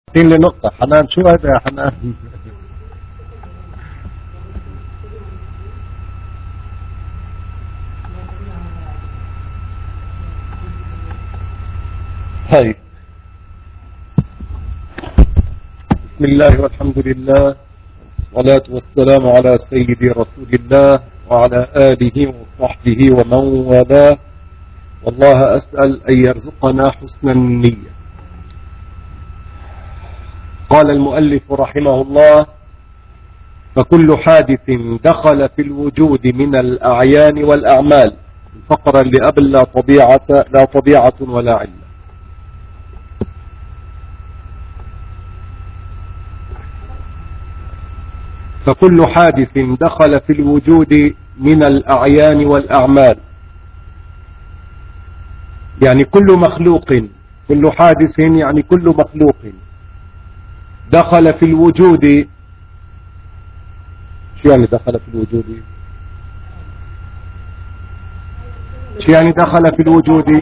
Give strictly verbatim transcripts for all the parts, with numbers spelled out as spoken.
لي نقطة. حنان شو هذا يا حنان؟ طيب، بسم الله والحمد لله والصلاة والسلام على سيدي رسول الله وعلى آله وصحبه ومن والاه، والله أسأل أن يرزقنا حسن النية. قال المؤلف رحمه الله: فكل حادث دخل في الوجود من الأعيان والأعمال. الفقرة اللي قبل لا طبيعة لا طبيعة ولا علة. فكل حادث دخل في الوجود من الأعيان والأعمال، يعني كل مخلوق، كل حادث يعني كل مخلوق دخل في الوجود. شو يعني دخل في الوجود؟ شو يعني دخل في الوجود؟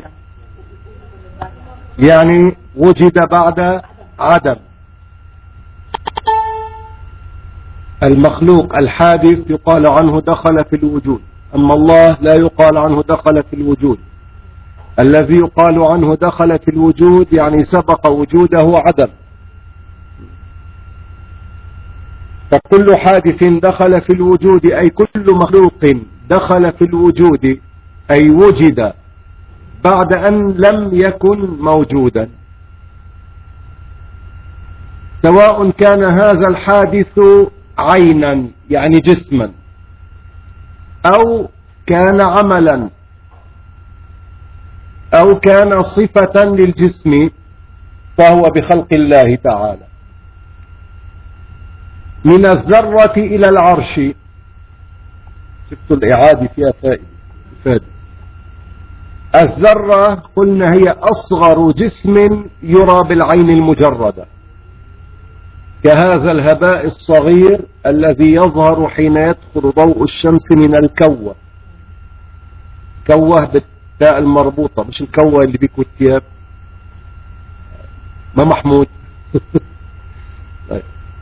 يعني وجد بعد عدم. المخلوق الحادث يقال عنه دخل في الوجود، أما الله لا يقال عنه دخل في الوجود. الذي يقال عنه دخل في الوجود يعني سبق وجوده عدم. فكل حادث دخل في الوجود أي كل مخلوق دخل في الوجود أي وجد بعد أن لم يكن موجودا، سواء كان هذا الحادث عينا يعني جسما، أو كان عملا، أو كان صفة للجسم، فهو بخلق الله تعالى. من الذرة إلى العرش، شفتوا الإعادة فيها فائدة. الذرة قلنا هي أصغر جسم يرى بالعين المجردة، كهذا الهباء الصغير الذي يظهر حين يدخل ضوء الشمس من الكوة. كوة بالتاء المربوطة، مش الكوة اللي بيكوي الثياب. ما محمود. طيب.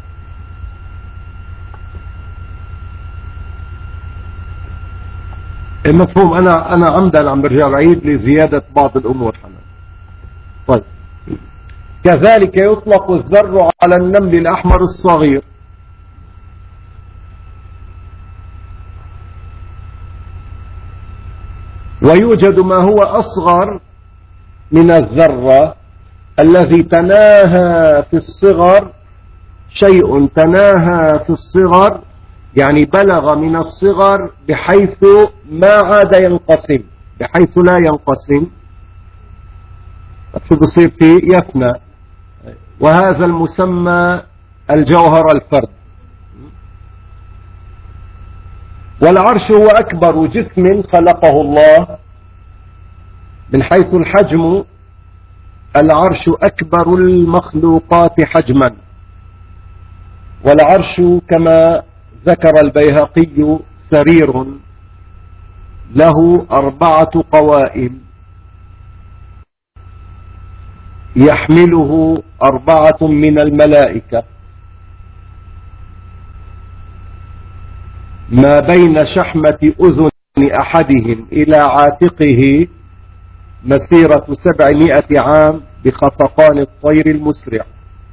المفهوم. أنا أنا عمدا عم برجع بعيد لزيادة بعض الأمور حنا. طيب. كذلك يطلق الذر على النمل الأحمر الصغير. ويوجد ما هو أصغر من الذرة الذي تناهى في الصغر، شيء تناهى في الصغر يعني بلغ من الصغر بحيث ما عاد ينقسم، بحيث لا ينقسم. شو بصير فيه؟ يفنى. وهذا المسمى الجوهر الفرد. والعرش هو أكبر جسم خلقه الله من حيث الحجم. العرش أكبر المخلوقات حجما، والعرش كما ذكر البيهقي سرير له أربعة قوائم يحمله أربعة من الملائكة، ما بين شحمة أذن أحدهم إلى عاتقه مسيرة سبعمائة عام بخفقان الطير المسرع.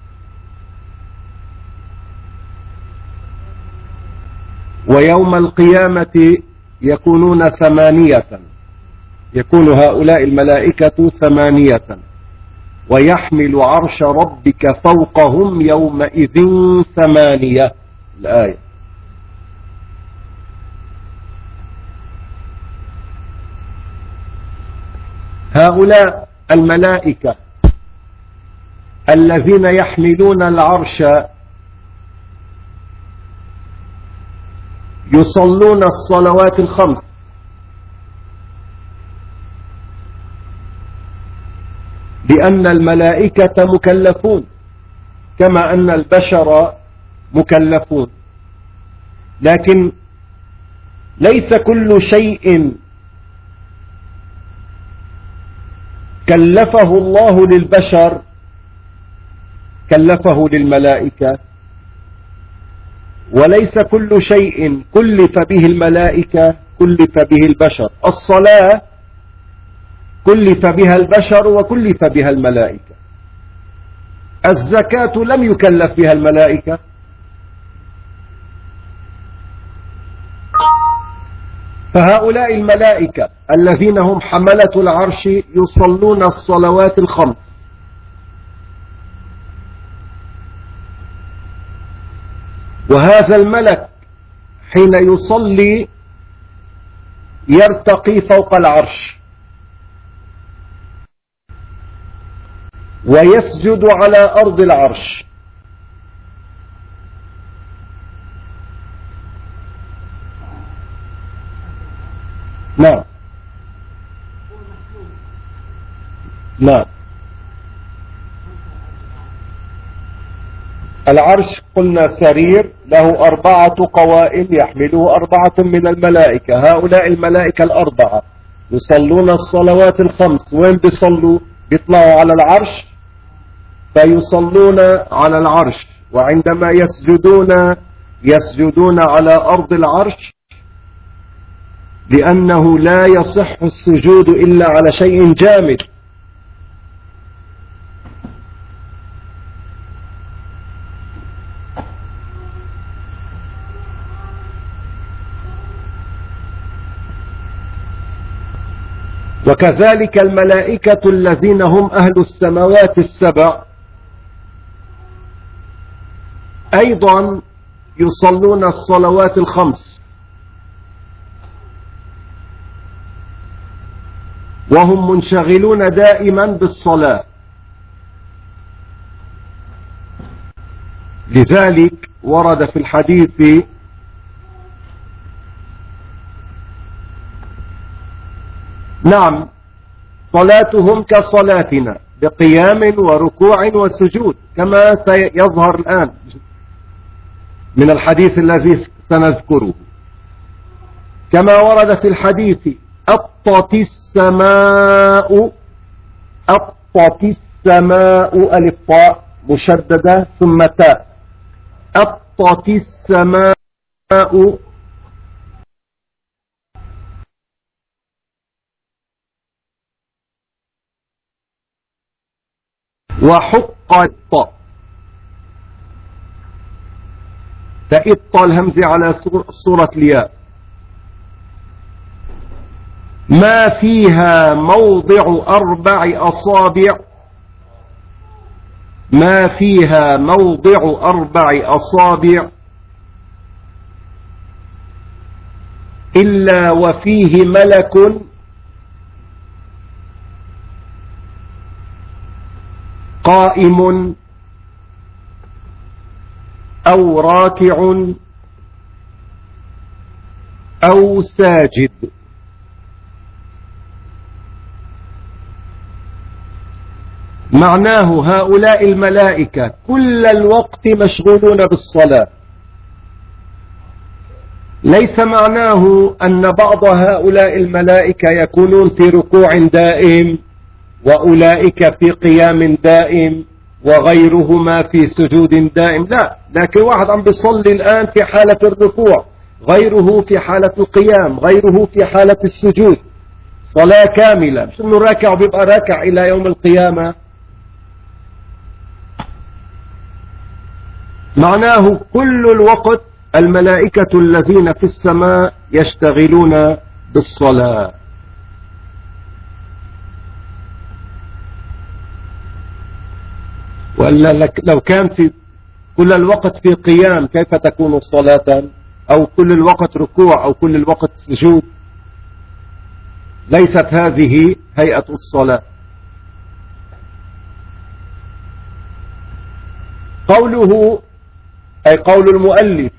ويوم القيامة يكونون ثمانية، يكون هؤلاء الملائكة ثمانية، ويحمل عرش ربك فوقهم يومئذ ثمانية. الآية. هؤلاء الملائكة الذين يحملون العرش يصلون الصلوات الخمس، لأن الملائكة مكلفون كما أن البشر مكلفون، لكن ليس كل شيء كلفه الله للبشر كلفه للملائكة، وليس كل شيء كلف به الملائكة كلف به البشر. الصلاة كلف بها البشر وكلف بها الملائكة. الزكاة لم يكلف بها الملائكة. فهؤلاء الملائكة الذين هم حملة العرش يصلون الصلوات الخمس، وهذا الملك حين يصلي يرتقي فوق العرش ويسجد على أرض العرش، نعم نعم. العرش قلنا سرير له أربعة قوائم يحمله أربعة من الملائكة. هؤلاء الملائكة الأربعة يصلون الصلوات الخمس. وين بيصلوا؟ بيطلعوا على العرش فيصلون على العرش، وعندما يسجدون يسجدون على أرض العرش، لأنه لا يصح السجود إلا على شيء جامد. وكذلك الملائكة الذين هم أهل السماوات السبع أيضا يصلون الصلوات الخمس، وهم منشغلون دائما بالصلاة. لذلك ورد في الحديث نعم صلاتهم كصلاتنا بقيام وركوع وسجود، كما سيظهر الآن من الحديث الذي سنذكره. كما ورد في الحديث أطت السماء أطت السماء ألف طاء مشددة ثم تاء أطت السماء وحقت تئط الهمز على صورة الياء، ما فيها موضع أربع أصابع ما فيها موضع أربع أصابع إلا وفيه ملك قائم أو راكع أو ساجد. معناه هؤلاء الملائكة كل الوقت مشغولون بالصلاة. ليس معناه أن بعض هؤلاء الملائكة يكونون في ركوع دائم وأولئك في قيام دائم وغيرهما في سجود دائم، لا. لكن واحد عم بيصلي الآن في حالة الركوع، غيره في حالة القيام، غيره في حالة السجود، صلاة كاملة، مش انه راكع وبيبقى راكع إلى يوم القيامة. معناه كل الوقت الملائكة الذين في السماء يشتغلون بالصلاة. وإلا لو كان في كل الوقت في قيام كيف تكون صلاة؟ أو كل الوقت ركوع أو كل الوقت سجود؟ ليست هذه هيئة الصلاة. قوله أي قول المؤلف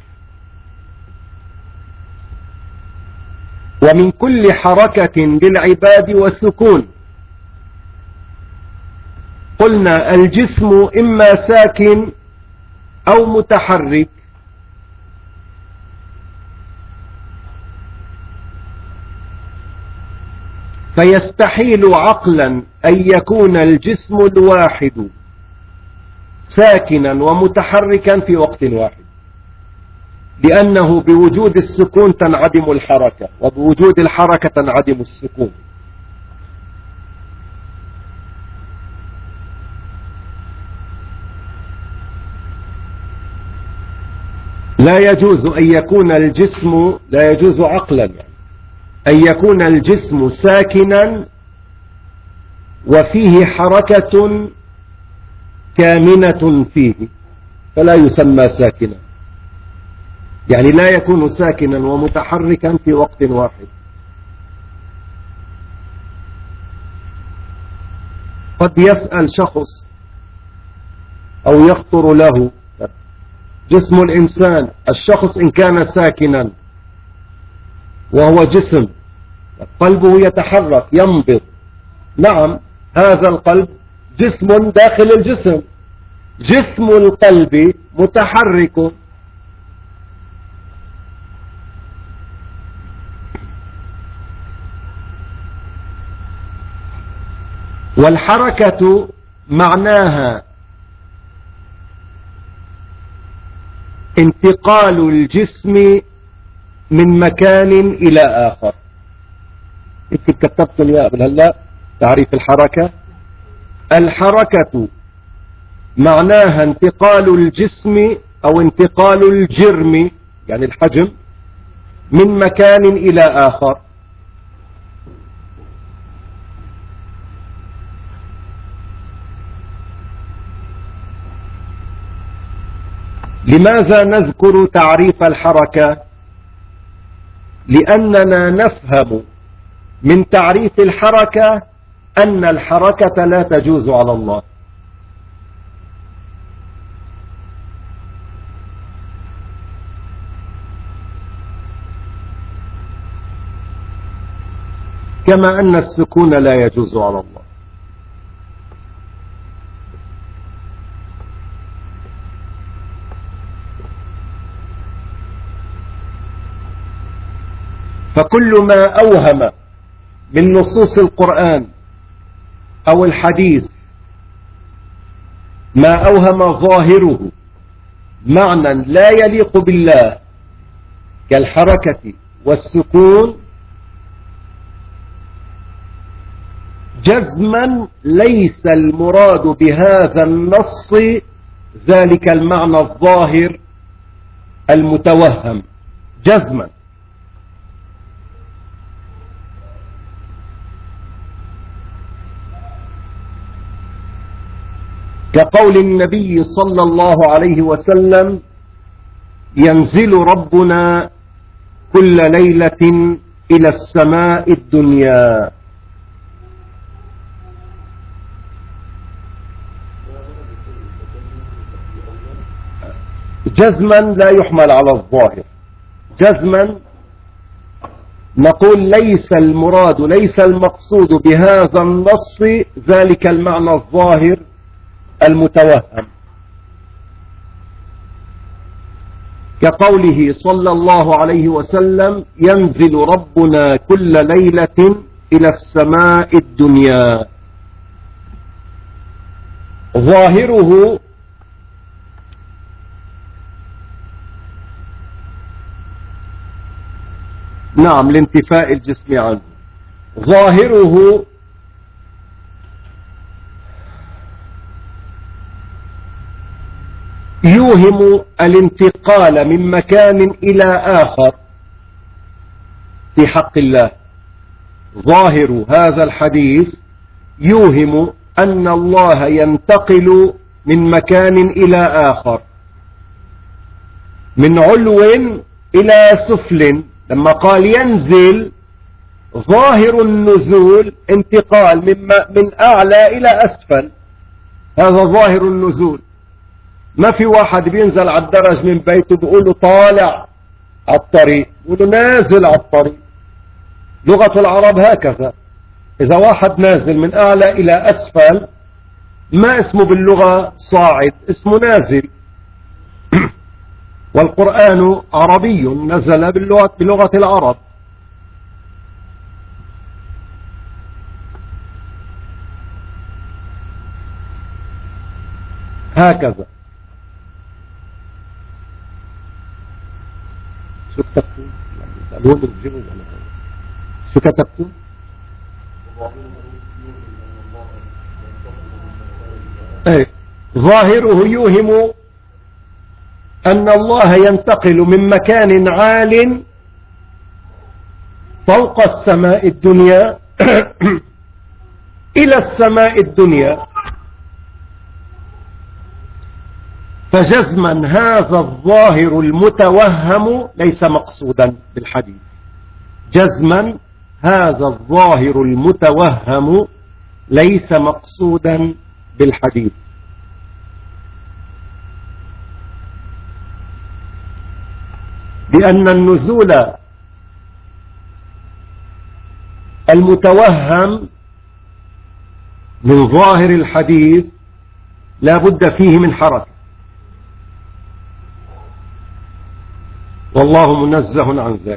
ومن كل حركة للعباد والسكون. قلنا الجسم إما ساكن أو متحرك، فيستحيل عقلا أن يكون الجسم الواحد ساكنا ومتحركا في وقت واحد، لأنه بوجود السكون تنعدم الحركة، وبوجود الحركة تنعدم السكون. لا يجوز أن يكون الجسم، لا يجوز عقلا يعني أن يكون الجسم ساكنا وفيه حركة كامنة فيه، فلا يسمى ساكنا، يعني لا يكون ساكنا ومتحركا في وقت واحد. قد يسأل شخص أو يخطر له جسم الإنسان، الشخص إن كان ساكنا وهو جسم، قلبه يتحرك ينبض، نعم هذا القلب جسم داخل الجسم، جسم القلب متحرك. والحركة معناها انتقال الجسم من مكان إلى آخر. يمكن كتبت الياء قبل هلا تعريف الحركة. الحركة معناها انتقال الجسم أو انتقال الجرم يعني الحجم من مكان إلى آخر. لماذا نذكر تعريف الحركة؟ لأننا نفهم من تعريف الحركة أن الحركة لا تجوز على الله. كما أن السكون لا يجوز على الله. فكل ما أوهم من نصوص القرآن أو الحديث ما أوهم ظاهره معنى لا يليق بالله كالحركة والسكون جزما ليس المراد بهذا النص ذلك المعنى الظاهر المتوهم جزما. كقول النبي صلى الله عليه وسلم: ينزل ربنا كل ليلة إلى السماء الدنيا. جزما لا يحمل على الظاهر، جزما نقول ليس المراد ليس المقصود بهذا النص ذلك المعنى الظاهر المتوهم، كقوله صلى الله عليه وسلم: ينزل ربنا كل ليلة إلى السماء الدنيا. ظاهره نعم لانتفاء الجسم عنه، ظاهره يوهم الانتقال من مكان إلى آخر في حق الله. ظاهر هذا الحديث يوهم أن الله ينتقل من مكان إلى آخر، من علو إلى سفل. لما قال ينزل ظاهر النزول انتقال من, من أعلى إلى أسفل، هذا ظاهر النزول. ما في واحد بينزل على الدرج من بيته بيقولوا طالع على الطريق، بيقولوا نازل على الطريق. لغة العرب هكذا، إذا واحد نازل من أعلى إلى أسفل ما اسمه باللغة صاعد، اسمه نازل. والقرآن عربي نزل باللغة, بلغة العرب. هكذا. شو كتبتم؟ يسألون الجبل ولا شو كتبتم؟ ايه ظاهره يوهم أن الله ينتقل من مكان عال فوق السماء الدنيا إلى السماء الدنيا، فجزما هذا الظاهر المتوهم ليس مقصودا بالحديث. جزما هذا الظاهر المتوهم ليس مقصودا بالحديث. لأن النزول المتوهم من ظاهر الحديث لا بد فيه من حركة، والله منزه عن ذلك.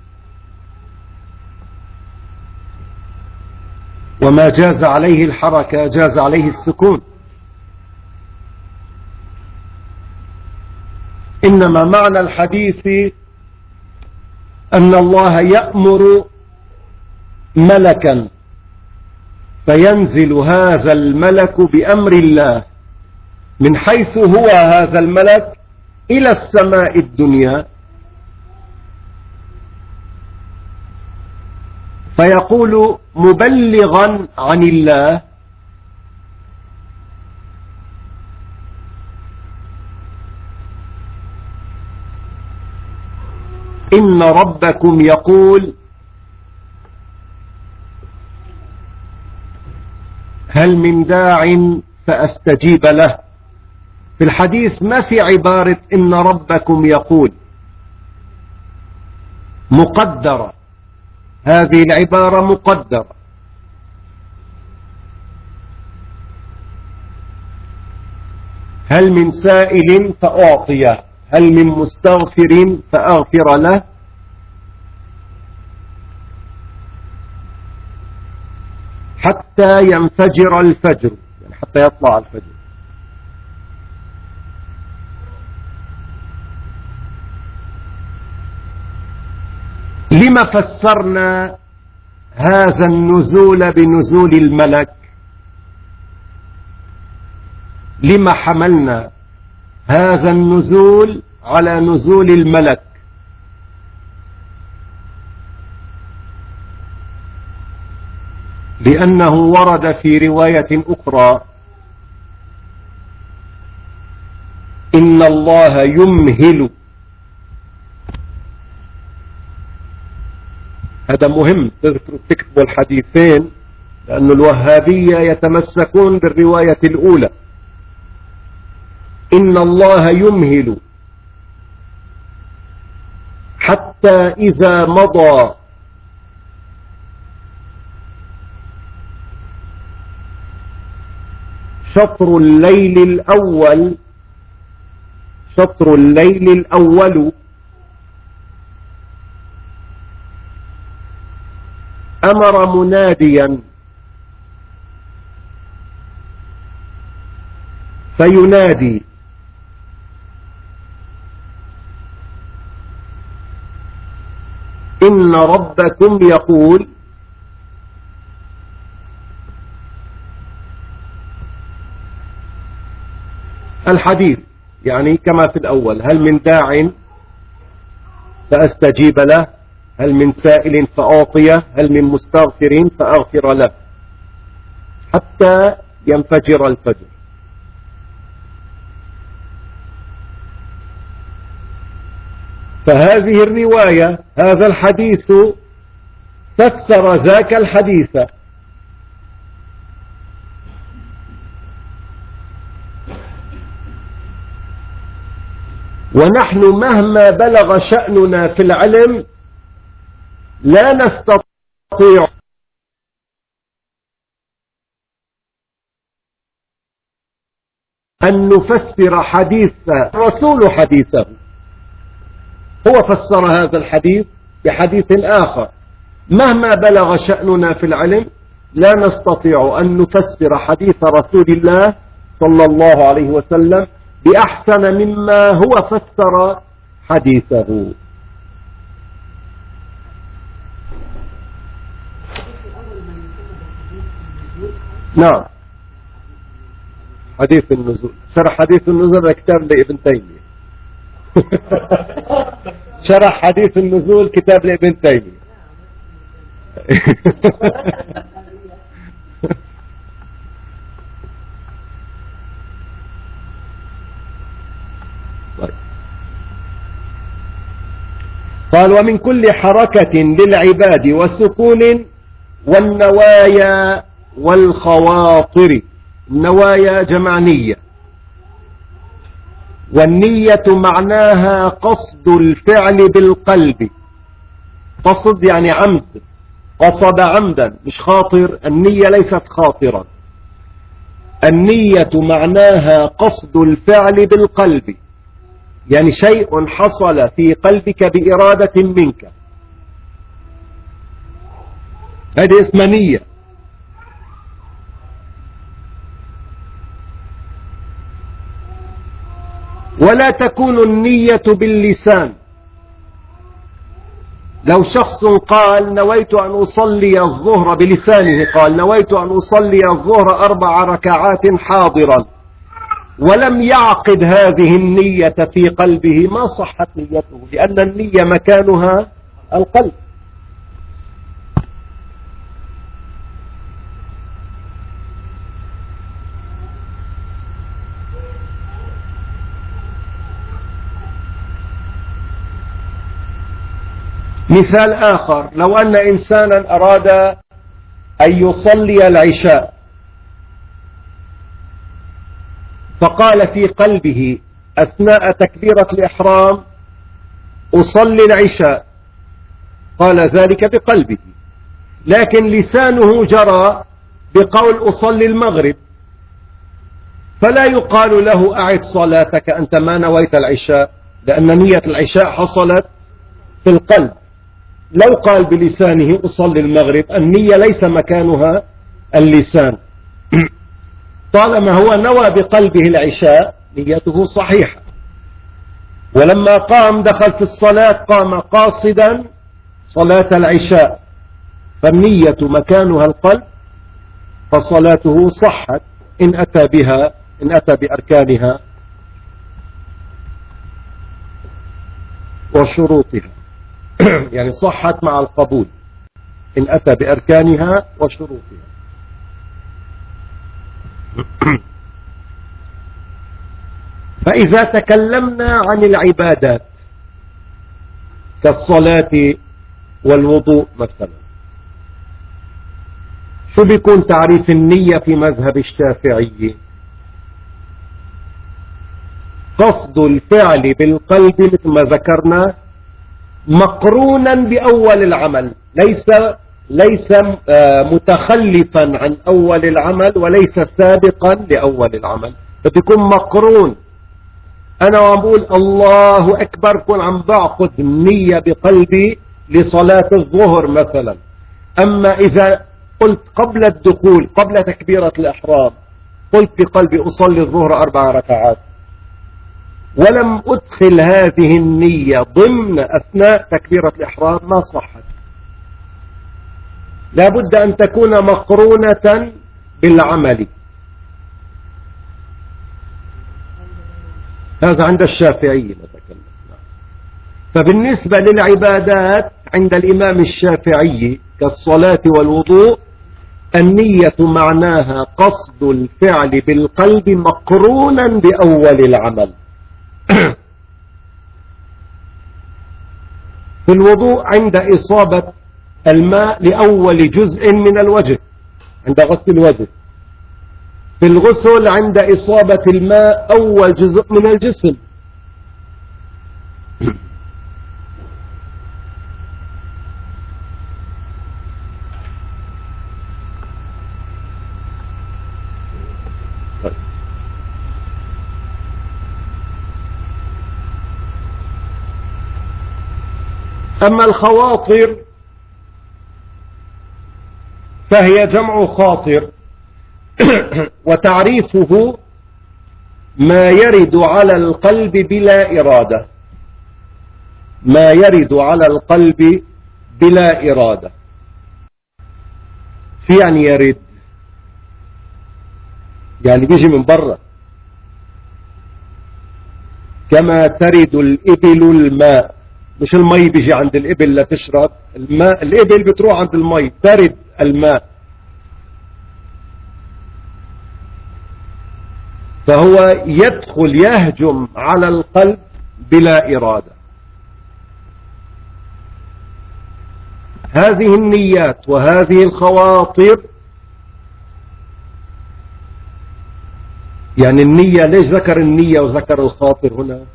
وما جاز عليه الحركة جاز عليه السكون. إنما معنى الحديث أن الله يأمر ملكا فينزل هذا الملك بأمر الله من حيث هو هذا الملك إلى السماء الدنيا، فيقول مبلغا عن الله: إن ربكم يقول هل من داع فأستجيب له. في الحديث ما في عبارة إن ربكم يقول، مقدرة، هذه العبارة مقدرة. هل من سائل فأعطيه، هل من مستغفر فأغفر له. حتى ينفجر الفجر، يعني حتى يطلع الفجر. لما فسرنا هذا النزول بنزول الملك؟ لما حملنا هذا النزول على نزول الملك؟ لأنه ورد في رواية أخرى: إن الله يمهل. هذا مهم تذكروا تكتبوا الحديثين، لأن الوهابية يتمسكون بالرواية الأولى: إن الله يمهل حتى إذا مضى شطر الليل الأول شطر الليل الأول أمر مناديا فينادي: إن ربكم يقول الحديث يعني كما في الأول: هل من داع فأستجيب له، هل من سائل فأعطيه، هل من مستغفر فأغفر له، حتى ينفجر الفجر. فهذه الرواية، هذا الحديث فسر ذاك الحديث. ونحن مهما بلغ شأننا في العلم لا نستطيع أن نفسر حديث الرسول حديثه. هو فسر هذا الحديث بحديث آخر. مهما بلغ شأننا في العلم لا نستطيع أن نفسر حديث رسول الله صلى الله عليه وسلم بأحسن مما هو فسر حديثه. نعم، حديث النزول. شرح حديث النزول كتاب لابن تيمية. شرح حديث النزول كتاب لابن تيمية. قال ومن كل حركة للعباد وسكون والنوايا والخواطر. النوايا جمع نية، والنية معناها قصد الفعل بالقلب. قصد يعني عمد، قصد عمدا مش خاطر. النية ليست خاطرا، النية معناها قصد الفعل بالقلب، يعني شيء حصل في قلبك بإرادة منك، هذه اسمها نية. ولا تكون النية باللسان. لو شخص قال نويت أن أصلي الظهر بلسانه، قال نويت أن أصلي الظهر أربع ركعات حاضرا، ولم يعقد هذه النية في قلبه، ما صحت نيته، لأن النية مكانها القلب. مثال آخر، لو أن إنسانا أراد أن يصلي العشاء، فقال في قلبه أثناء تكبيرة الإحرام أصلي العشاء، قال ذلك بقلبه، لكن لسانه جرى بقول أصلي المغرب، فلا يقال له أعد صلاتك، أنت ما نويت العشاء، لأن نية العشاء حصلت في القلب. لو قال بلسانه أصلي المغرب، النية ليس مكانها اللسان. طالما هو نوى بقلبه العشاء نيته صحيحة، ولما قام دخل في الصلاة قام قاصدا صلاة العشاء، فالنية مكانها القلب، فصلاته صحت إن أتى بها، إن أتى بأركانها وشروطها. يعني صحت مع القبول إن أتى بأركانها وشروطها. فإذا تكلمنا عن العبادات كالصلاة والوضوء مثلا، شو بيكون تعريف النية في مذهب الشافعي؟ قصد الفعل بالقلب مثل ما ذكرنا، مقرونا بأول العمل، ليس ليس متخلفا عن أول العمل، وليس سابقا لأول العمل، فبيكون مقرون. أنا عم بقول الله أكبر، كون عم بعقد النية بقلبي لصلاة الظهر مثلا. أما إذا قلت قبل الدخول، قبل تكبيرة الإحرام، قلت بقلبي أصلي الظهر أربع ركعات، ولم أدخل هذه النية ضمن أثناء تكبيرة الإحرام، ما صحت. لا بد أن تكون مقرونة بالعمل. هذا عند الشافعي نتكلم. فبالنسبة للعبادات عند الإمام الشافعي كالصلاة والوضوء، النية معناها قصد الفعل بالقلب مقرونا بأول العمل. في الوضوء عند إصابة الماء لأول جزء من الوجه عند غسل الوجه، في الغسل عند إصابة الماء أول جزء من الجسم. أما الخواطر فهي جمع خاطر، وتعريفه ما يرد على القلب بلا إرادة، ما يرد على القلب بلا إرادة. في يعني يرد يعني بيجي من برا، كما ترد الإبل الماء، مش المي بيجي عند الإبل لا تشرب الماء، الإبل بتروح عند المي، ترد الماء. فهو يدخل يهجم على القلب بلا إرادة. هذه النيات وهذه الخواطر، يعني النية، ليش ذكر النية وذكر الخاطر هنا؟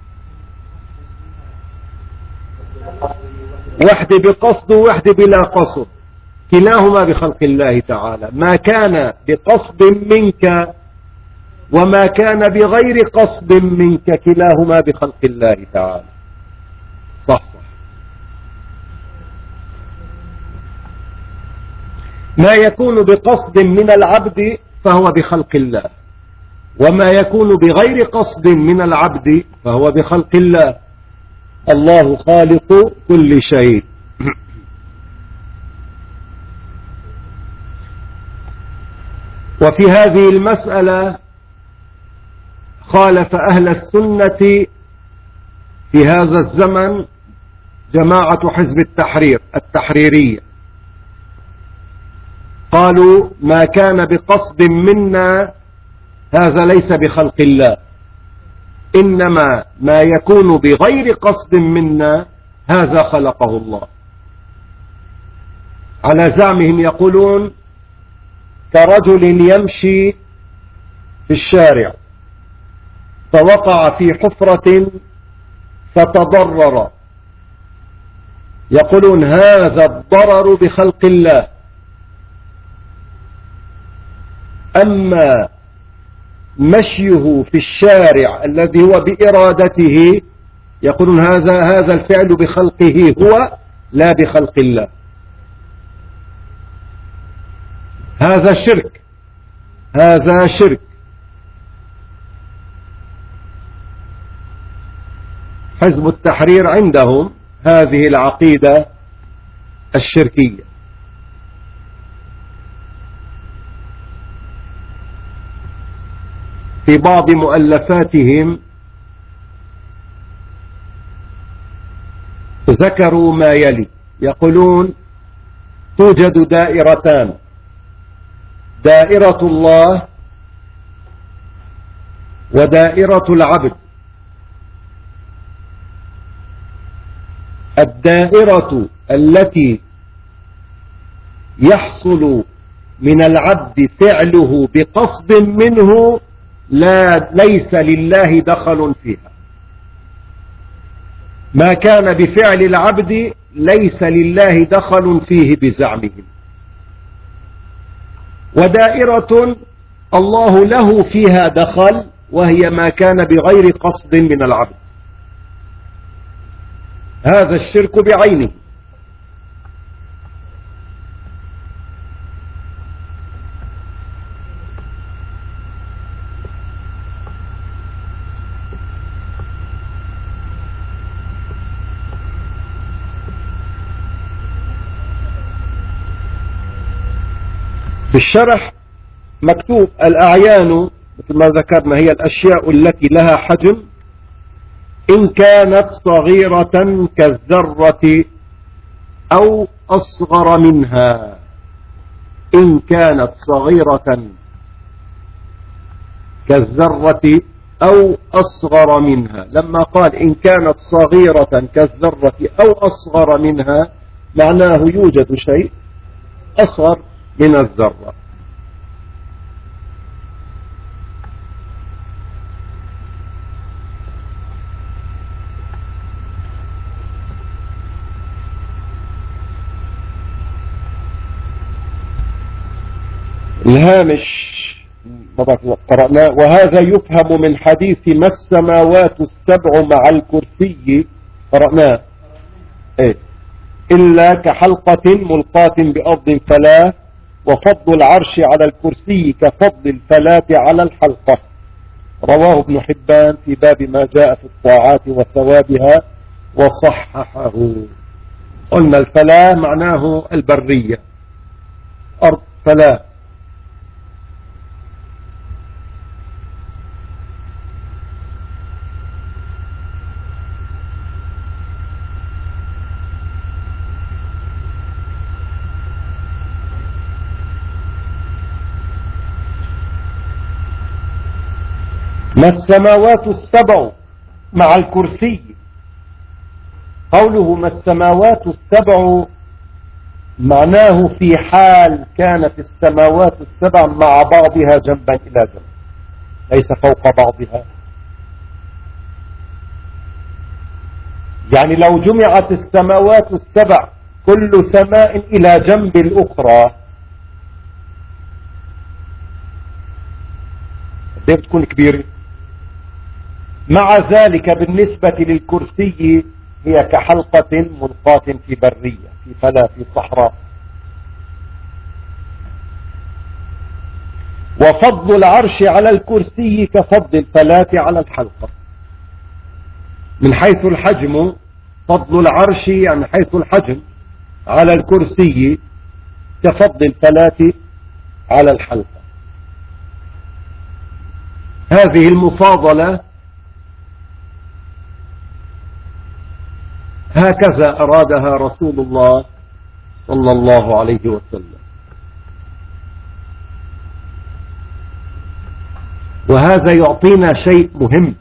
واحدة بقصد وواحدة بلا قصد، كلاهما بخلق الله تعالى. ما كان بقصد منك وما كان بغير قصد منك كلاهما بخلق الله تعالى. صح صح. ما يكون بقصد من العبد فهو بخلق الله، وما يكون بغير قصد من العبد فهو بخلق الله. الله خالق كل شيء. وفي هذه المسألة خالف أهل السنة في هذا الزمن جماعة حزب التحرير التحريرية. قالوا ما كان بقصد منا هذا ليس بخلق الله، إنما ما يكون بغير قصد منا هذا خلقه الله. على زعمهم يقولون كرجل يمشي في الشارع فوقع في حفرة فتضرر، يقولون هذا الضرر بخلق الله، أما مشيه في الشارع الذي هو بإرادته يقولون هذا هذا الفعل بخلقه هو لا بخلق الله. هذا شرك، هذا شرك. حزب التحرير عندهم هذه العقيدة الشركية. في بعض مؤلفاتهم ذكروا ما يلي، يقولون توجد دائرتان، دائرة الله ودائرة العبد. الدائرة التي يحصل من العبد فعله بقصد منه لا ليس لله دخل فيها، ما كان بفعل العبد ليس لله دخل فيه بزعمهم. ودائرة الله له فيها دخل وهي ما كان بغير قصد من العبد. هذا الشرك بعينه. في الشرح مكتوب الأعيان مثل ما ذكرنا هي الأشياء التي لها حجم إن كانت صغيرة كالذرة أو أصغر منها. إن كانت صغيرة كالذرة أو أصغر منها، لما قال إن كانت صغيرة كالذرة أو أصغر منها معناه يوجد شيء أصغر من الذرة. الهامش قرأنا وهذا يفهم من حديث ما السماوات السبع مع الكرسي، قرأناه إيه؟ إلا كحلقة ملقاة بأرض فلاة، وفضل العرش على الكرسي كفضل الفلاة على الحلقة. رواه ابن حبان في باب ما جاء في الطاعات وثوابها وصححه. قلنا الفلاة معناه البرية، أرض فلاة. ما السماوات السبع مع الكرسي. قوله ما السماوات السبع معناه في حال كانت السماوات السبع مع بعضها جنبا إلى جنب، ليس فوق بعضها. يعني لو جمعت السماوات السبع كل سماء إلى جنب الأخرى دي بتكون كبيرة. مع ذلك بالنسبة للكرسي هي كحلقة ملقاة في برية، في فلا، في صحراء. وفضل العرش على الكرسي كفضل الفلاة على الحلقة. من حيث الحجم فضل العرش يعني حيث الحجم على الكرسي كفضل الفلاة على الحلقة. هذه المفاضلة هكذا أرادها رسول الله صلى الله عليه وسلم. وهذا يعطينا شيء مهم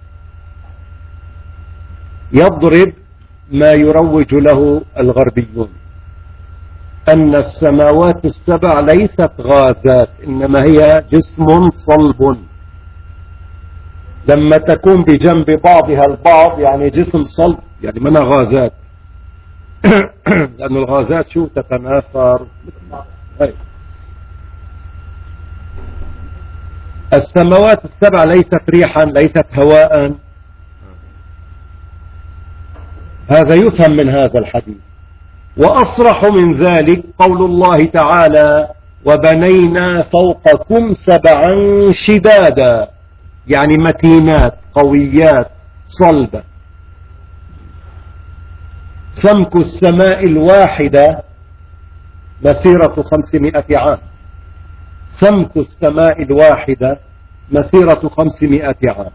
يضرب ما يروج له الغربيون، أن السماوات السبع ليست غازات، إنما هي جسم صلب لما تكون بجنب بعضها البعض، يعني جسم صلب، يعني منها غازات. لأن الغازات شو تتناثر. السماوات السبع ليست ريحا، ليست هواء. هذا يفهم من هذا الحديث. وأصرح من ذلك قول الله تعالى وبنينا فوقكم سبعا شدادا، يعني متينات قويات صلبة. سمك السماء الواحدة مسيرة خمسمائة عام. سمك السماء الواحدة مسيرة خمسمائة عام.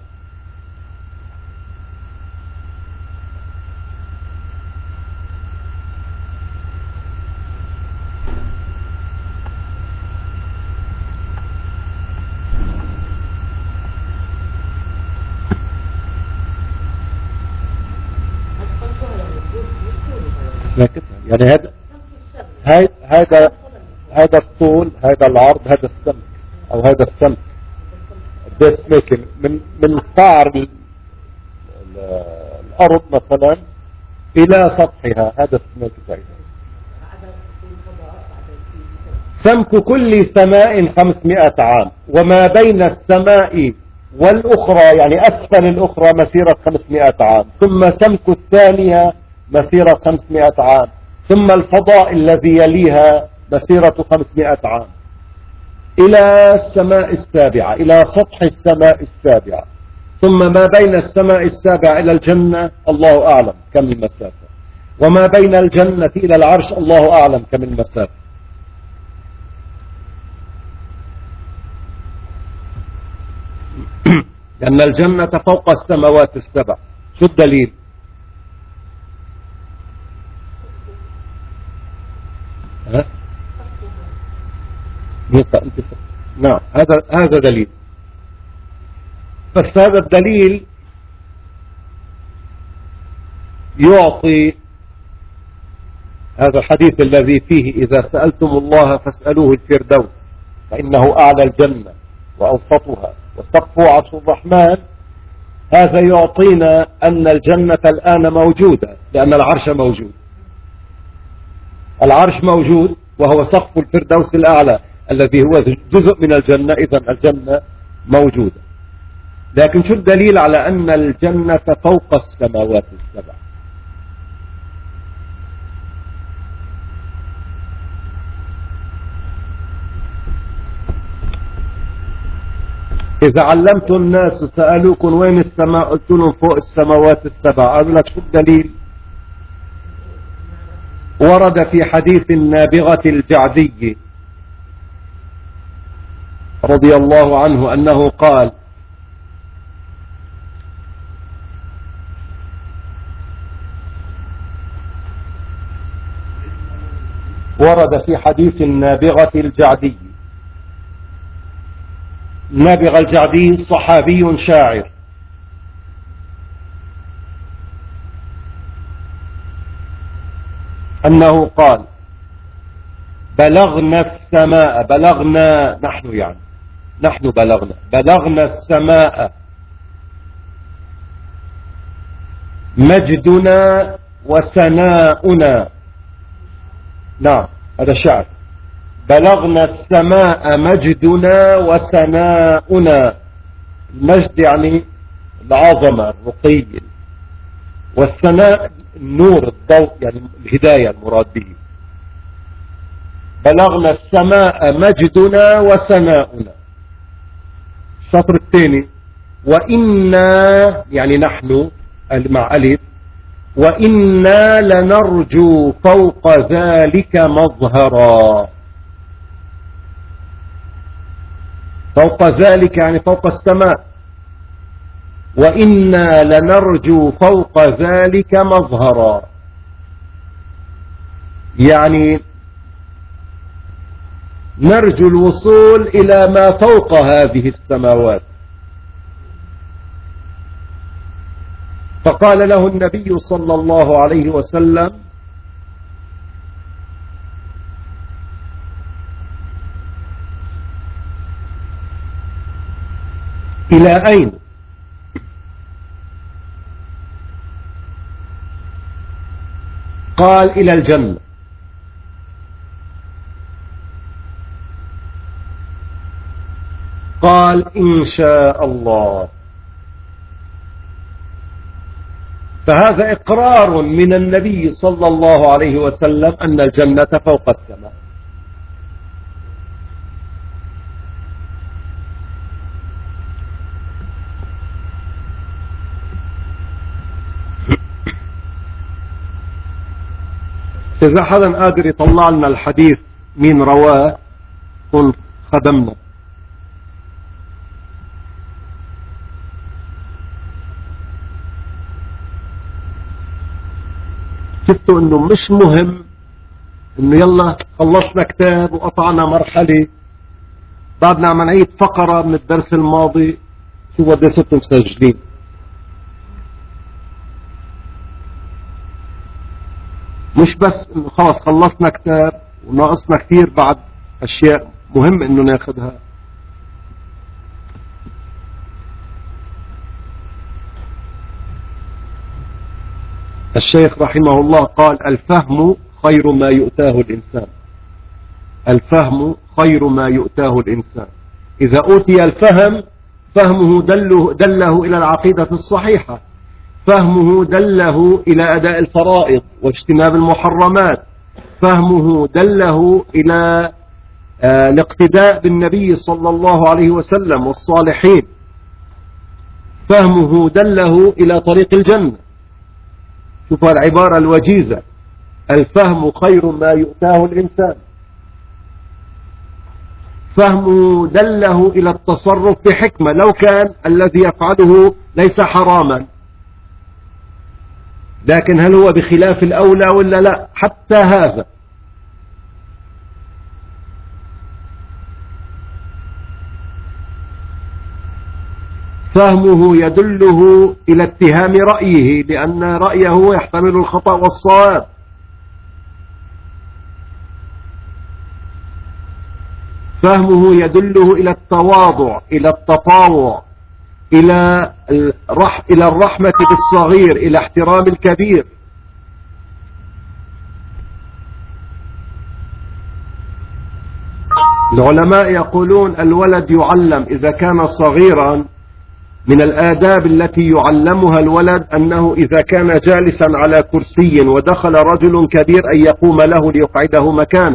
يعني هذا هذا هذا الطول، هذا العرض، هذا السمك او هذا السمك ده سمك من من قعر الارض مثلا الى سطحها، هذا السمك بعيد. سمك كل سماء خمسمائة عام، وما بين السماء والأخرى يعني أسفل الأخرى مسيرة خمسمائة عام، ثم سمك الثانية مسيرة خمسمائة عام، ثم الفضاء الذي يليها مسيرة خمسمائة عام، إلى السماء السابعة، إلى سطح السماء السابعة، ثم ما بين السماء السابعة إلى الجنة الله أعلم كم المسافة، وما بين الجنة إلى العرش الله أعلم كم المسافة. لأن الجنة فوق السماوات السبع. شو الدليل؟ ها؟ نعم، هذا هذا دليل. بس هذا الدليل يعطي هذا الحديث الذي فيه إذا سألتم الله فاسألوه الفردوس فإنه أعلى الجنة وأوسطها وسقفه عرش الرحمن. هذا يعطينا أن الجنة الآن موجودة لأن العرش موجود. العرش موجود وهو سقف الفردوس الأعلى الذي هو جزء من الجنة، إذن الجنة موجودة. لكن شو الدليل على أن الجنة فوق السماوات السبع؟ إذا علمت الناس سألوكم وين السماء قلت لهم فوق السماوات السبع، قالوا لك شو الدليل؟ ورد في حديث النابغة الجعدي رضي الله عنه أنه قال: ورد في حديث النابغة الجعدي. النابغة الجعدي صحابي شاعر، أنه قال: بلغنا السماء، بلغنا نحن يعني نحن بلغنا بلغنا السماء مجدنا وسناؤنا. نعم هذا شعر. بلغنا السماء مجدنا وسناؤنا. المجد يعني العظمة الرقي، والسناء النور الضوء يعني الهداية المراد به. بلغنا السماء مجدنا وسناؤنا. الشطر الثاني: وإنا يعني نحن مع ألف، وإنا لنرجو فوق ذلك مظهرا. فوق ذلك يعني فوق السماء. وإنا لنرجو فوق ذلك مظهرا، يعني نرجو الوصول إلى ما فوق هذه السماوات. فقال له النبي صلى الله عليه وسلم: إلى أين؟ قال: إلى الجنة. قال: إن شاء الله. فهذا إقرار من النبي صلى الله عليه وسلم أن الجنة فوق السماء. إذا حدا قادر يطلع لنا الحديث مين رواه قل خدمنا. شفتوا انه مش مهم انه يلا خلصنا كتاب وقطعنا مرحلة بعدنا عم نعيد فقرة من الدرس الماضي. شو قد صرتوا مسجلين؟ مش بس انه خلاص خلصنا كتاب وناقصنا كثير بعد اشياء مهم انه ناخذها. الشيخ رحمه الله قال: الفهم خير ما يؤتاه الإنسان. الفهم خير ما يؤتاه الإنسان. إذا أوتي الفهم فهمه دله, دله إلى العقيدة الصحيحة، فهمه دله إلى أداء الفرائض واجتناب المحرمات، فهمه دله إلى آه الاقتداء بالنبي صلى الله عليه وسلم والصالحين، فهمه دله إلى طريق الجنة. شوفوا العبارة الوجيزة: الفهم خير ما يؤتاه الإنسان. فهمه دله إلى التصرف بحكمة لو كان الذي يفعله ليس حراما، لكن هل هو بخلاف الأولى ولا لا؟ حتى هذا. فهمه يدله إلى اتهام رأيه لأن رأيه يحتمل الخطأ والصواب. فهمه يدله إلى التواضع، إلى التطاوع، إلى الرح إلى الرحمة بالصغير، إلى احترام الكبير. العلماء يقولون الولد يعلم إذا كان صغيرا، من الآداب التي يعلمها الولد أنه إذا كان جالسا على كرسي ودخل رجل كبير أن يقوم له ليقعده مكانه.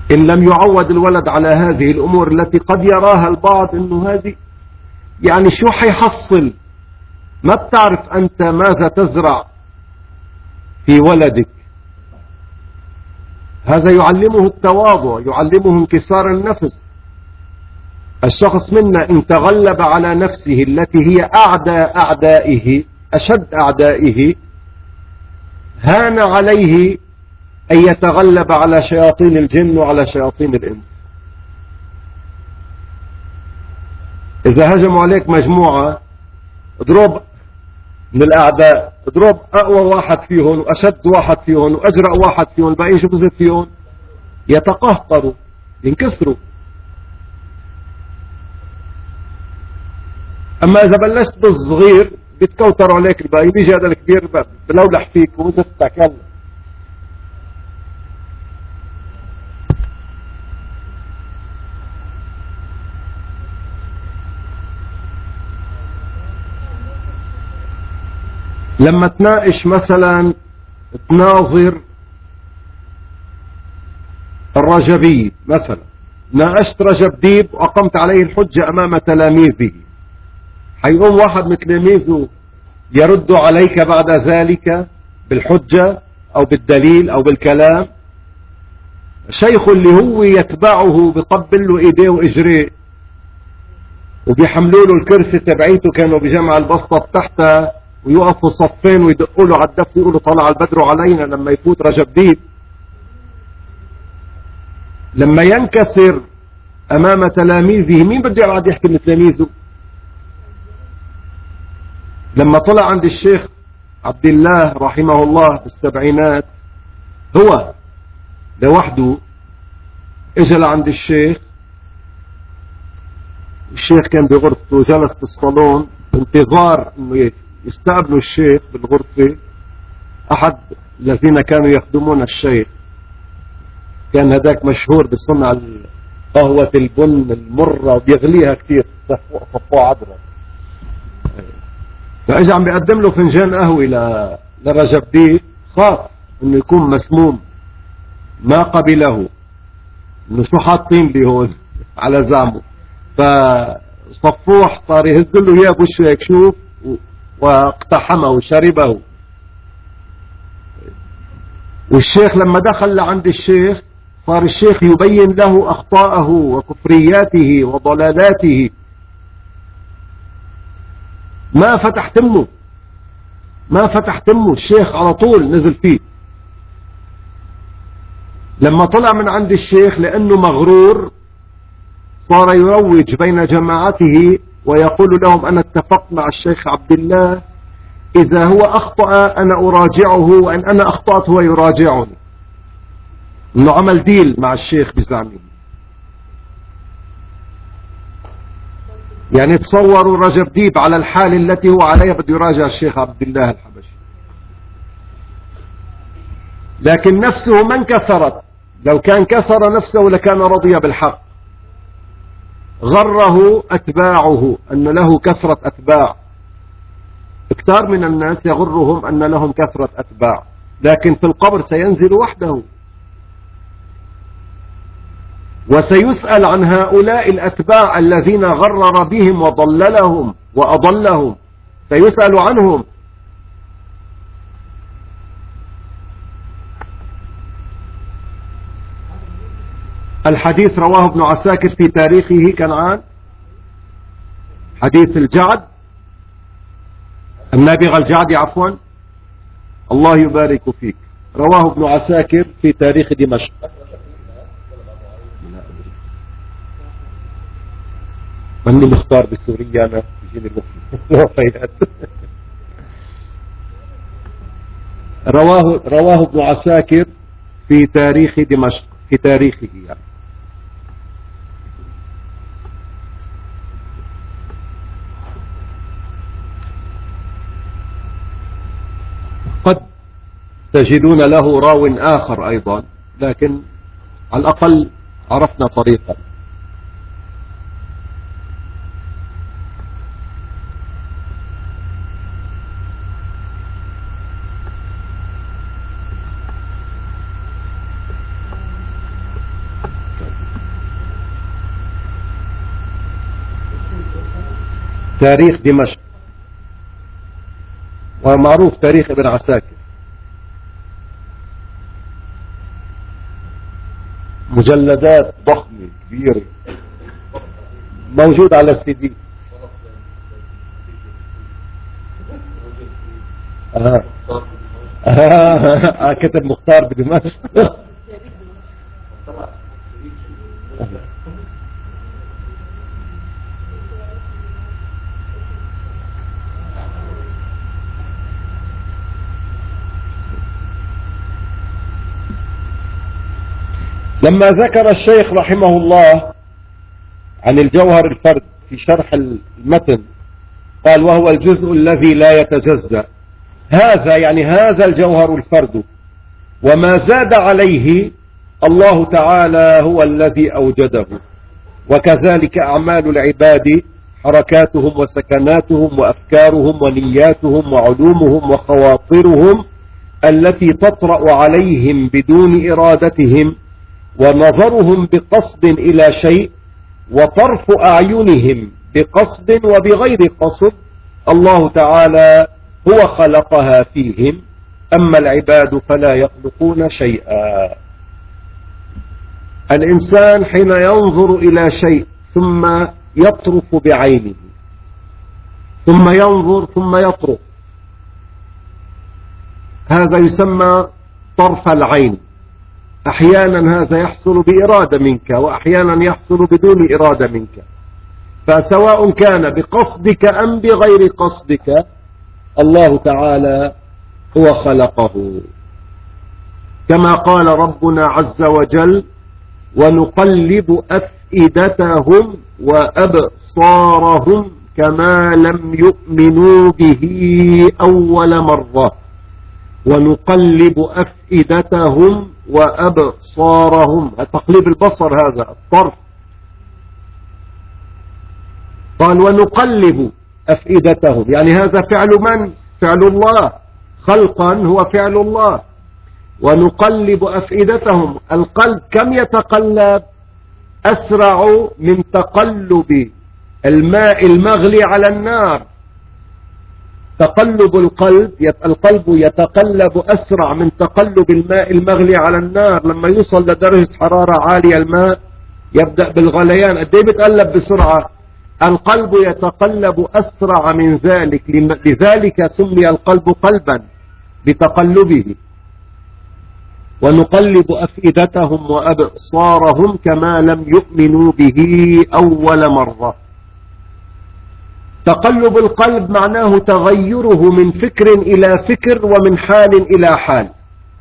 إن لم يعود الولد على هذه الأمور التي قد يراها البعض إنه هذه يعني شو حيحصل، ما بتعرف أنت ماذا تزرع في ولدك. هذا يعلمه التواضع، يعلمه انكسار النفس. الشخص منا إن تغلب على نفسه التي هي أعدى أعدائه أشد أعدائه، هان عليه أن يتغلب على شياطين الجن وعلى شياطين الإنس. إذا هجموا عليك مجموعة، اضرب من الأعداء، اضرب أقوى واحد فيهم وأشد واحد فيهم وأجرأ واحد فيهم، الباقيين شو بزيد فيهم؟ يتقهقروا، ينكسروا. أما إذا بلشت بالصغير بيتكوتروا عليك الباقي، بيجي هذا الكبير بلولح فيك وزفتك. يلا لما تناقش مثلا تناظر الرجبي مثلا، ناقشت رجب ديب وأقمت عليه الحجة أمام تلاميذه، حيقوم واحد من تلاميذه يرد عليك بعد ذلك بالحجة أو بالدليل أو بالكلام؟ شيخ اللي هو يتبعه بقبل له إيديه وإجريه وبيحملوا له الكرسي تبعيته، كانوا بجمع البسطة تحتها ويوقفوا صفين ويدقوا له على الدف ويقولوا طلع البدر علينا لما يفوت رجب ديب. لما ينكسر أمام تلاميذه، مين بده يقعد يحكي من تلاميذه؟ لما طلع عند الشيخ عبد الله رحمه الله بالسبعينات هو لوحده، اجى لعند الشيخ، الشيخ كان بغرفته، جلس بالصالون بانتظار انه يستقبلوا الشيخ بالغرفة. احد الذين كانوا يخدمون الشيخ كان هذاك مشهور بصنع قهوة البن المرة وبيغليها كثير، صفوه عذرة. فاجى عم بيقدم له فنجان قهوة لرجب ديب، خاف انه يكون مسموم، ما قبله انه شو حاطين لي هون على زعمه. فصفوح صار يهز له اياه بوشه هيك شوف، واقتحمه وشربه. والشيخ لما دخل لعند الشيخ صار الشيخ يبين له اخطاءه وكفرياته وضلالاته، ما فتح تمه، ما فتح تمه، الشيخ على طول نزل فيه. لما طلع من عند الشيخ لأنه مغرور صار يروج بين جماعته ويقول لهم أنا اتفقت مع الشيخ عبد الله، إذا هو أخطأ أنا أراجعه، وأن أنا أخطأت هو يراجعني. إنه عمل ديل مع الشيخ بزعمه. يعني تصوروا رجب ديب على الحال التي هو عليها بده يراجع الشيخ عبد الله الحبشي، لكن نفسه ما انكسرت. لو كان كسر نفسه لكان رضي بالحق. غره أتباعه أن له كثرة أتباع. كثار من الناس يغرهم أن لهم كثرة أتباع، لكن في القبر سينزل وحده، وسيسأل عن هؤلاء الأتباع الذين غرر بهم وضللهم وأضلهم، سيسأل عنهم. الحديث رواه ابن عساكر في تاريخه كنعان، حديث الجعد، النابغة الجعدي عفوا، الله يبارك فيك، رواه ابن عساكر في تاريخ دمشق. ماني مختار بسوريا أنا، بيجيني الوفيات. رواه رواه ابن عساكر في تاريخ دمشق، في تاريخه يعني. قد تجدون له راو آخر أيضا، لكن على الأقل عرفنا طريقا. تاريخ دمشق، ومعروف تاريخ ابن عساكر، مجلدات ضخمة كبيرة موجود على السي دي. آه. آه. كتب مختار بدمشق. لما ذكر الشيخ رحمه الله عن الجوهر الفرد في شرح المتن قال: وهو الجزء الذي لا يتجزأ. هذا يعني هذا الجوهر الفرد، وما زاد عليه الله تعالى هو الذي أوجده. وكذلك أعمال العباد، حركاتهم وسكناتهم وأفكارهم ونياتهم وعلومهم وخواطرهم التي تطرأ عليهم بدون إرادتهم، ونظرهم بقصد إلى شيء، وطرف أعينهم بقصد وبغير قصد، الله تعالى هو خلقها فيهم. أما العباد فلا يخلقون شيئا. الإنسان حين ينظر إلى شيء ثم يطرف بعينه، ثم ينظر ثم يطرف، هذا يسمى طرف العين. أحيانا هذا يحصل بإرادة منك، وأحيانا يحصل بدون إرادة منك. فسواء كان بقصدك أم بغير قصدك، الله تعالى هو خلقه. كما قال ربنا عز وجل: ونقلب أفئدتهم وأبصارهم كما لم يؤمنوا به أول مرة. ونقلب أفئدتهم وأبصارهم، تقليب البصر هذا الطرف. قال: ونقلب أفئدتهم، يعني هذا فعل من؟ فعل الله. خلقا هو فعل الله. ونقلب أفئدتهم، القلب كم يتقلب؟ أسرع من تقلب الماء المغلي على النار. تقلب القلب، القلب يتقلب أسرع من تقلب الماء المغلي على النار. لما يوصل لدرجة حرارة عالية الماء يبدأ بالغليان، قد ايه بيتقلب بسرعة؟ القلب يتقلب أسرع من ذلك، لذلك سمي القلب قلبا بتقلبه. ونقلب أفئدتهم وأبصارهم كما لم يؤمنوا به أول مرة. تقلب القلب معناه تغيره من فكر إلى فكر، ومن حال إلى حال.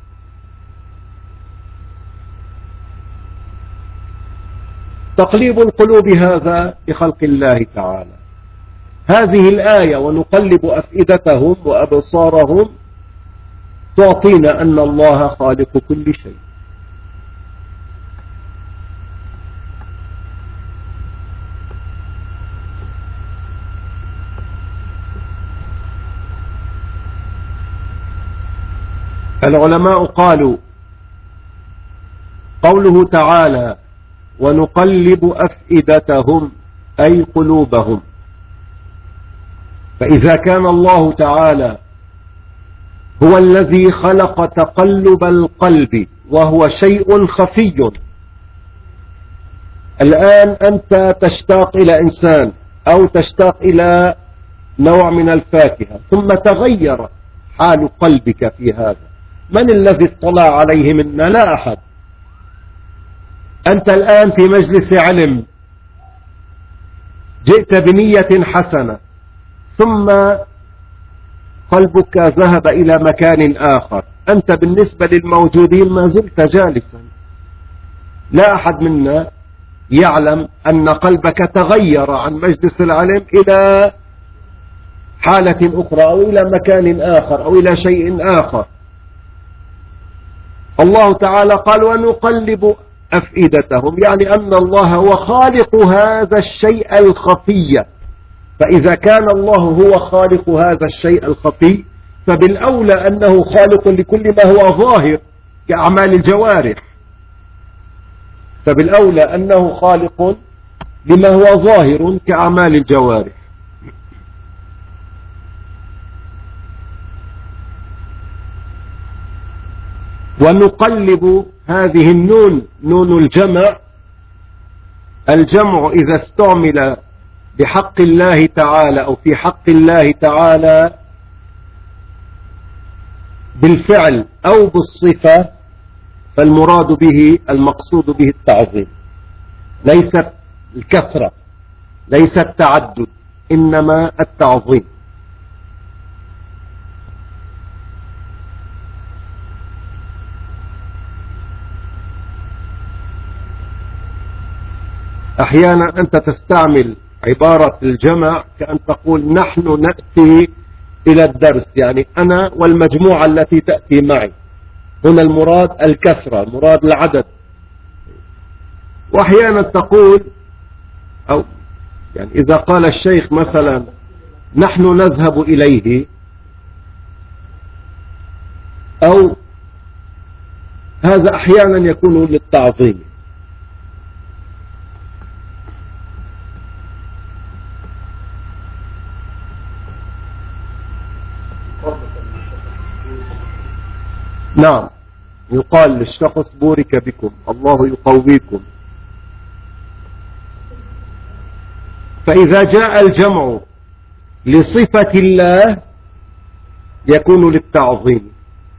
تقليب القلوب هذا بخلق الله تعالى. هذه الآية ونقلب أفئدتهم وأبصارهم تعطينا أن الله خالق كل شيء. العلماء قالوا: قوله تعالى ونقلب أفئدتهم أي قلوبهم، فإذا كان الله تعالى هو الذي خلق تقلب القلب وهو شيء خفي، الآن أنت تشتاق إلى إنسان أو تشتاق إلى نوع من الفاكهة، ثم تغير حال قلبك في هذا، من الذي اطلع عليه منا؟ لا أحد. أنت الآن في مجلس علم، جئت بنية حسنة، ثم قلبك ذهب إلى مكان آخر. أنت بالنسبة للموجودين ما زلت جالسا. لا أحد منا يعلم أن قلبك تغير عن مجلس العلم إلى حالة أخرى، أو إلى مكان آخر، أو إلى شيء آخر. الله تعالى قال ونقلب أفئدتهم، يعني أن الله هو خالق هذا الشيء الخفي. فإذا كان الله هو خالق هذا الشيء الخفي، فبالأولى أنه خالق لكل ما هو ظاهر كأعمال الجوارح. فبالأولى أنه خالق لما هو ظاهر كأعمال الجوارح. ونقلب هذه النون نون الجمع. الجمع إذا استعمل بحق الله تعالى أو في حق الله تعالى بالفعل أو بالصفة فالمراد به المقصود به التعظيم، ليست الكثرة، ليس التعدد، إنما التعظيم. أحيانا أنت تستعمل عبارة الجمع كأن تقول نحن نأتي إلى الدرس، يعني أنا والمجموعة التي تأتي معي. هنا المراد الكثرة، المراد العدد. وأحيانا تقول أو يعني إذا قال الشيخ مثلا نحن نذهب إليه، أو هذا أحيانا يكون للتعظيم. نعم، يقال للشخص بورك بكم، الله يقويكم. فإذا جاء الجمع لصفة الله يكون للتعظيم،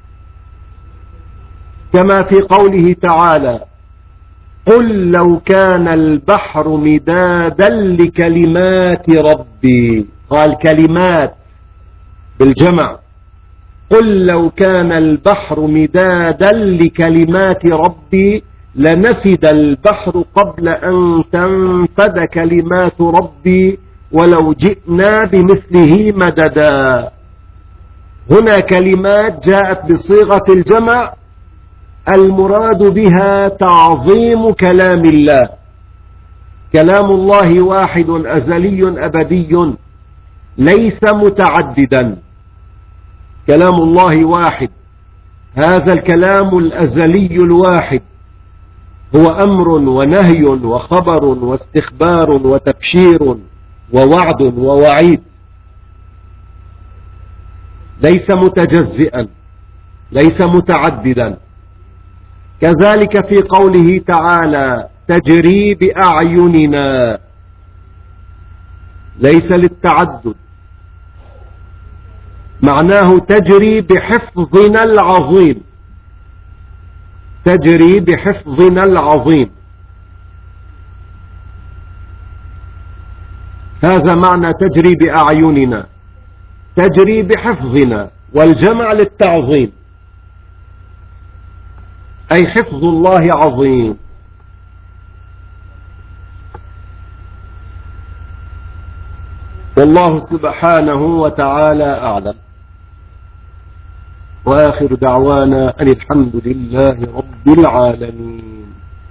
كما في قوله تعالى قل لو كان البحر مدادا لكلمات ربي، قال كلمات بالجمع. قل لو كان البحر مدادا لكلمات ربي لنفد البحر قبل أن تنفد كلمات ربي ولو جئنا بمثله مددا. هنا كلمات جاءت بصيغة الجمع، المراد بها تعظيم كلام الله. كلام الله واحد أزلي أبدي ليس متعددا، كلام الله واحد. هذا الكلام الأزلي الواحد هو أمر ونهي وخبر واستخبار وتبشير ووعد ووعيد، ليس متجزئا، ليس متعددا. كذلك في قوله تعالى تجري بأعيننا، ليس للتعدد، معناه تجري بحفظنا العظيم، تجري بحفظنا العظيم. هذا معنى تجري بأعيننا، تجري بحفظنا، والجمع للتعظيم، أي حفظ الله عظيم. والله سبحانه وتعالى أعلم، وآخر دعوانا أن الحمد لله رب العالمين.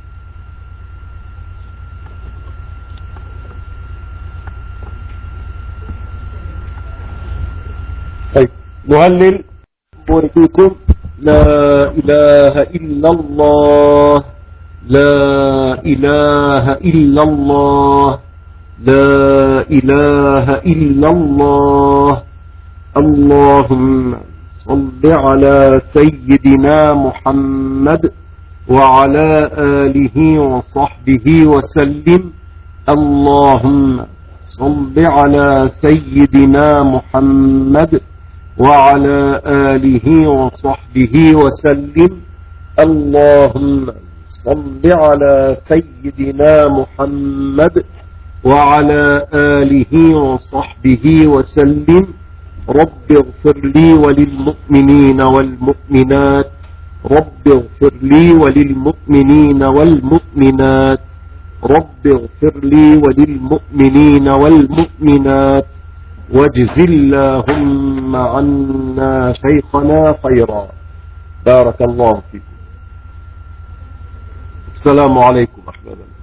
طيب نهلل ورثيكم لا إله إلا الله، لا إله إلا الله، لا إله إلا الله. اللهم صل على سيدنا محمد وعلى آله وصحبه وسلم. اللهم صل على سيدنا محمد وعلى آله وصحبه وسلم. اللهم صل على سيدنا محمد وعلى آله وصحبه وسلم. رب اغفر لي وللمؤمنين والمؤمنات، رب اغفر لي وللمؤمنين والمؤمنات، رب اغفر لي وللمؤمنين والمؤمنات، واجز اللهم عنا شيخنا خيرا. بارك الله فيكم. السلام عليكم أحبابنا.